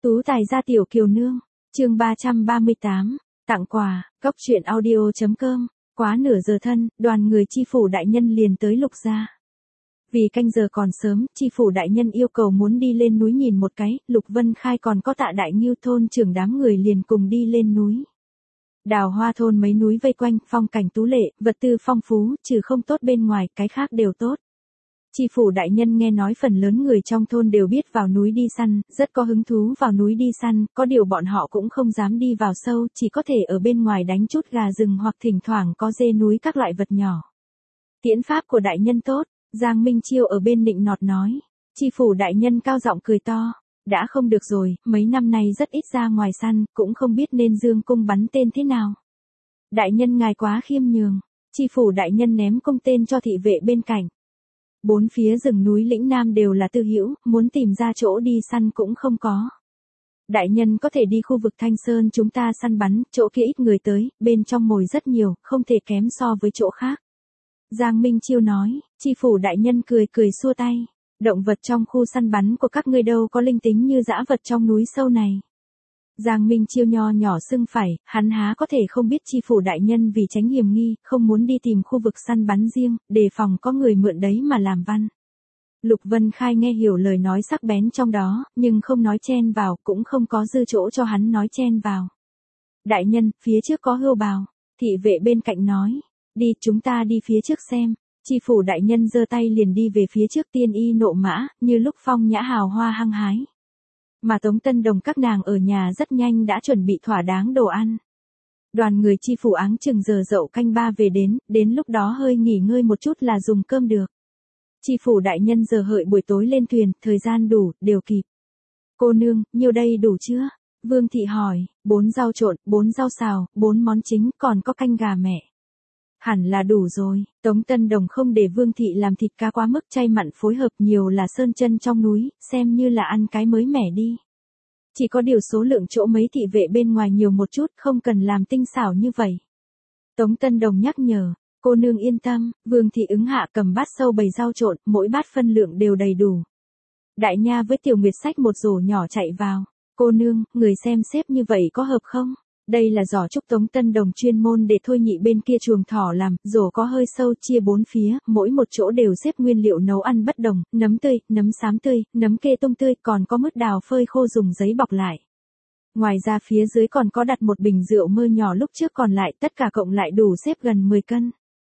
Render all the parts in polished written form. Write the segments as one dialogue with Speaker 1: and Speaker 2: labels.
Speaker 1: Tú tài gia tiểu kiều nương, chương 338, tặng quà, cốc truyện audio.com, quá nửa giờ thân, đoàn người chi phủ đại nhân liền tới Lục gia. Vì canh giờ còn sớm, chi phủ đại nhân yêu cầu muốn đi lên núi nhìn một cái, Lục Vân Khai còn có Tạ Đại Ngưu thôn trưởng đám người liền cùng đi lên núi. Đào Hoa thôn mấy núi vây quanh, phong cảnh tú lệ, vật tư phong phú, trừ không tốt bên ngoài, cái khác đều tốt. Chi phủ đại nhân nghe nói phần lớn người trong thôn đều biết vào núi đi săn, rất có hứng thú vào núi đi săn, có điều bọn họ cũng không dám đi vào sâu, chỉ có thể ở bên ngoài đánh chút gà rừng hoặc thỉnh thoảng có dê núi các loại vật nhỏ. Tiễn pháp của đại nhân tốt, Giang Minh Chiêu ở bên nịnh nọt nói. Chi phủ đại nhân cao giọng cười to, đã không được rồi, mấy năm nay rất ít ra ngoài săn, cũng không biết nên dương cung bắn tên thế nào. Đại nhân ngài quá khiêm nhường, chi phủ đại nhân ném cung tên cho thị vệ bên cạnh. Bốn phía rừng núi lĩnh Nam đều là tư hữu, muốn tìm ra chỗ đi săn cũng không có. Đại nhân có thể đi khu vực Thanh Sơn chúng ta săn bắn, chỗ kia ít người tới, bên trong mồi rất nhiều, không thể kém so với chỗ khác. Giang Minh Chiêu nói, chi phủ đại nhân cười cười xua tay. Động vật trong khu săn bắn của các ngươi đâu có linh tính như dã vật trong núi sâu này. Giang Minh Chiêu nho nhỏ sưng phải, hắn há có thể không biết chi phủ đại nhân vì tránh hiểm nghi, không muốn đi tìm khu vực săn bắn riêng, đề phòng có người mượn đấy mà làm văn. Lục Vân Khai nghe hiểu lời nói sắc bén trong đó, nhưng không nói chen vào, cũng không có dư chỗ cho hắn nói chen vào. Đại nhân, phía trước có hươu bào, thị vệ bên cạnh nói, đi chúng ta đi phía trước xem. Chi phủ đại nhân giơ tay liền đi về phía trước tiên y nộ mã, như lúc phong nhã hào hoa hăng hái. Mà Tống Tân Đồng các nàng ở nhà rất nhanh đã chuẩn bị thỏa đáng đồ ăn. Đoàn người chi phủ áng chừng giờ dậu canh ba về đến lúc đó hơi nghỉ ngơi một chút là dùng cơm được. Chi phủ đại nhân giờ hợi buổi tối lên thuyền, thời gian đủ, đều kịp. Cô nương, nhiêu đây đủ chưa? Vương thị hỏi, 4 rau trộn, 4 rau xào, 4 món chính, còn có canh gà mẹ. Hẳn là đủ rồi, Tống Tân Đồng không để Vương thị làm thịt cá quá mức chay mặn phối hợp nhiều là sơn chân trong núi, xem như là ăn cái mới mẻ đi. Chỉ có điều số lượng chỗ mấy thị vệ bên ngoài nhiều một chút, không cần làm tinh xảo như vậy. Tống Tân Đồng nhắc nhở, cô nương yên tâm, Vương thị ứng hạ cầm bát sâu bày rau trộn, mỗi bát phân lượng đều đầy đủ. Đại nha với Tiểu Nguyệt xách một rổ nhỏ chạy vào, cô nương, người xem xếp như vậy có hợp không? Đây là giỏ trúc Tống Tân Đồng chuyên môn để Thôi Nhị bên kia chuồng thỏ làm, rổ có hơi sâu chia 4 phía, mỗi một chỗ đều xếp nguyên liệu nấu ăn bất đồng, nấm tươi, nấm xám tươi, nấm kê tông tươi, còn có mứt đào phơi khô dùng giấy bọc lại. Ngoài ra phía dưới còn có đặt một bình rượu mơ nhỏ lúc trước còn lại, tất cả cộng lại đủ xếp gần 10 cân.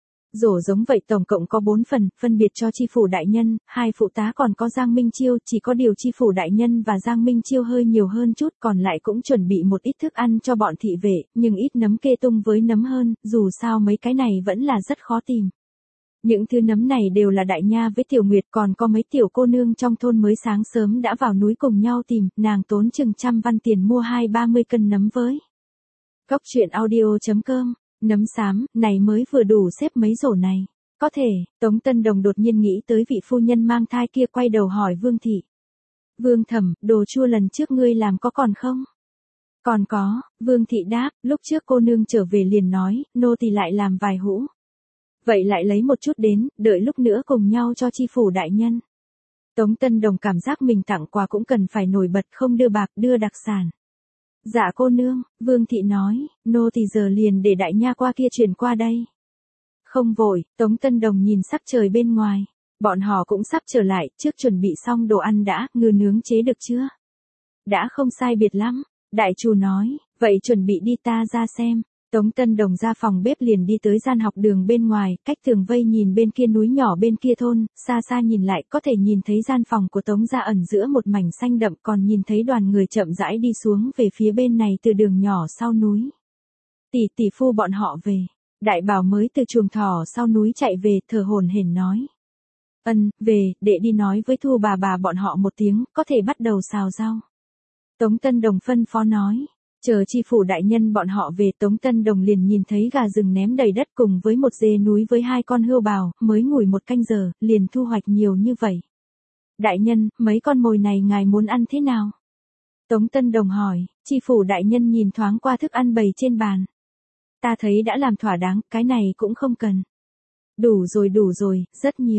Speaker 1: Rổ giống vậy tổng cộng có 4 phần, phân biệt cho chi phủ đại nhân, 2 phụ tá còn có Giang Minh Chiêu, chỉ có điều chi phủ đại nhân và Giang Minh Chiêu hơi nhiều hơn chút, còn lại cũng chuẩn bị một ít thức ăn cho bọn thị vệ, nhưng ít nấm kê tung với nấm hơn, dù sao mấy cái này vẫn là rất khó tìm. Những thứ nấm này đều là Đại Nha với Tiểu Nguyệt, còn có mấy tiểu cô nương trong thôn mới sáng sớm đã vào núi cùng nhau tìm, nàng tốn chừng 100 văn tiền mua 20-30 cân nấm với. Cốc truyện audio.com. Nấm xám, này mới vừa đủ xếp mấy rổ này. Có thể, Tống Tân Đồng đột nhiên nghĩ tới vị phu nhân mang thai kia, quay đầu hỏi Vương thị. Vương thẩm, đồ chua lần trước ngươi làm có còn không? Còn có, Vương thị đáp, lúc trước cô nương trở về liền nói, nô tỳ lại làm vài hũ. Vậy lại lấy một chút đến, đợi lúc nữa cùng nhau cho chi phủ đại nhân. Tống Tân Đồng cảm giác mình tặng quà cũng cần phải nổi bật, không đưa bạc, đưa đặc sản. Dạ cô nương, Vương thị nói, nô thì giờ liền để đại nha qua kia chuyển qua đây. Không vội, Tống Tân Đồng nhìn sắc trời bên ngoài. Bọn họ cũng sắp trở lại, trước chuẩn bị xong đồ ăn đã, ngư nướng chế được chưa? Đã không sai biệt lắm, đại chủ nói, vậy chuẩn bị đi ta ra xem. Tống Tân Đồng ra phòng bếp liền đi tới gian học đường bên ngoài, cách tường vây nhìn bên kia núi nhỏ bên kia thôn, xa xa nhìn lại có thể nhìn thấy gian phòng của Tống gia ẩn giữa một mảnh xanh đậm, còn nhìn thấy đoàn người chậm rãi đi xuống về phía bên này từ đường nhỏ sau núi. Tỷ phu bọn họ về. Đại Bảo mới từ chuồng thỏ sau núi chạy về, thở hổn hển nói. Về, đệ đi nói với Thu bà bọn họ một tiếng, có thể bắt đầu xào rau. Tống Tân Đồng phân phó nói. Chờ chi phủ đại nhân bọn họ về, Tống Tân Đồng liền nhìn thấy gà rừng ném đầy đất cùng với một dê núi với 2 con hươu bào, mới ngủi 1 canh giờ, liền thu hoạch nhiều như vậy. Đại nhân, mấy con mồi này ngài muốn ăn thế nào? Tống Tân Đồng hỏi, chi phủ đại nhân nhìn thoáng qua thức ăn bày trên bàn. Ta thấy đã làm thỏa đáng, cái này cũng không cần. Đủ rồi, rất nhiều.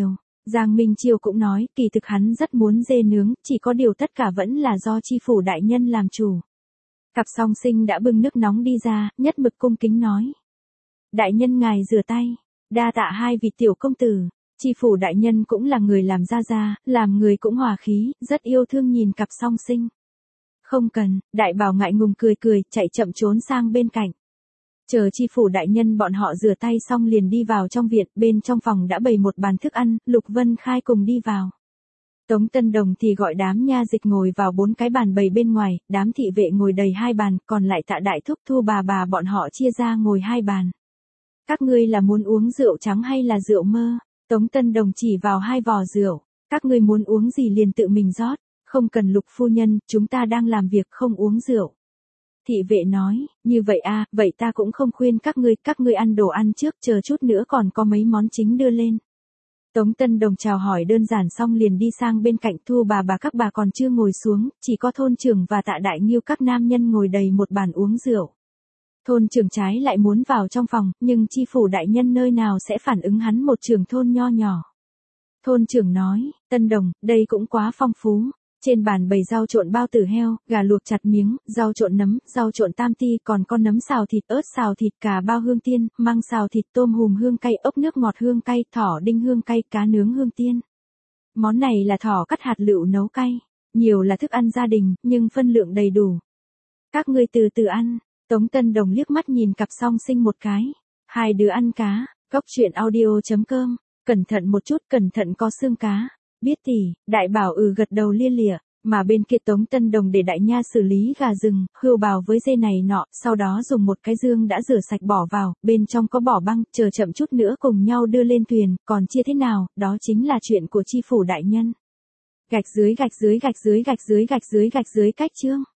Speaker 1: Giang Minh Chiêu cũng nói, kỳ thực hắn rất muốn dê nướng, chỉ có điều tất cả vẫn là do chi phủ đại nhân làm chủ. Cặp song sinh đã bưng nước nóng đi ra, nhất mực cung kính nói. Đại nhân ngài rửa tay, đa tạ hai vị tiểu công tử. Chi phủ đại nhân cũng là người làm ra, làm người cũng hòa khí, rất yêu thương nhìn cặp song sinh. Không cần, đại bảo ngại ngùng cười cười, chạy chậm trốn sang bên cạnh. Chờ chi phủ đại nhân bọn họ rửa tay xong liền đi vào trong viện, bên trong phòng đã bày một bàn thức ăn, Lục Vân Khai cùng đi vào. Tống Tân Đồng thì gọi đám nha dịch ngồi vào 4 cái bàn bày bên ngoài, đám thị vệ ngồi đầy 2 bàn, còn lại Tạ đại thúc Thu bà bọn họ chia ra ngồi 2 bàn. Các ngươi là muốn uống rượu trắng hay là rượu mơ? Tống Tân Đồng chỉ vào 2 vò rượu, các ngươi muốn uống gì liền tự mình rót, không cần Lục phu nhân, chúng ta đang làm việc không uống rượu. Thị vệ nói, như vậy à, vậy ta cũng không khuyên các ngươi ăn đồ ăn trước, chờ chút nữa còn có mấy món chính đưa lên. Tống Tân Đồng chào hỏi đơn giản xong liền đi sang bên cạnh Thu bà các bà còn chưa ngồi xuống, chỉ có thôn trưởng và Tạ Đại Nghiêu các nam nhân ngồi đầy một bàn uống rượu. Thôn trưởng trái lại muốn vào trong phòng, nhưng chi phủ đại nhân nơi nào sẽ phản ứng hắn một trưởng thôn nho nhỏ. Thôn trưởng nói, Tân Đồng, đây cũng quá phong phú. Trên bàn bày rau trộn bao tử heo, gà luộc chặt miếng, rau trộn nấm, rau trộn tam ti, còn con nấm xào thịt, ớt xào thịt, cà bao hương tiên, măng xào thịt, tôm hùm hương cay, ốc nước ngọt hương cay, thỏ đinh hương cay, cá nướng hương tiên. Món này là thỏ cắt hạt lựu nấu cay, nhiều là thức ăn gia đình, nhưng phân lượng đầy đủ. Các ngươi từ từ ăn. Tống Tân Đồng liếc mắt nhìn cặp song sinh một cái. 2 đứa ăn cá. Góc chuyện audio.com. Cẩn thận một chút, cẩn thận có xương cá. Biết tỷ, đại bảo gật đầu lia lịa, mà bên kia Tống Tân Đồng để đại nha xử lý gà rừng, hươu bào với dê này nọ, sau đó dùng một cái dương đã rửa sạch bỏ vào, bên trong có bỏ băng, chờ chậm chút nữa cùng nhau đưa lên thuyền, còn chia thế nào, đó chính là chuyện của chi phủ đại nhân. Gạch dưới cách chương.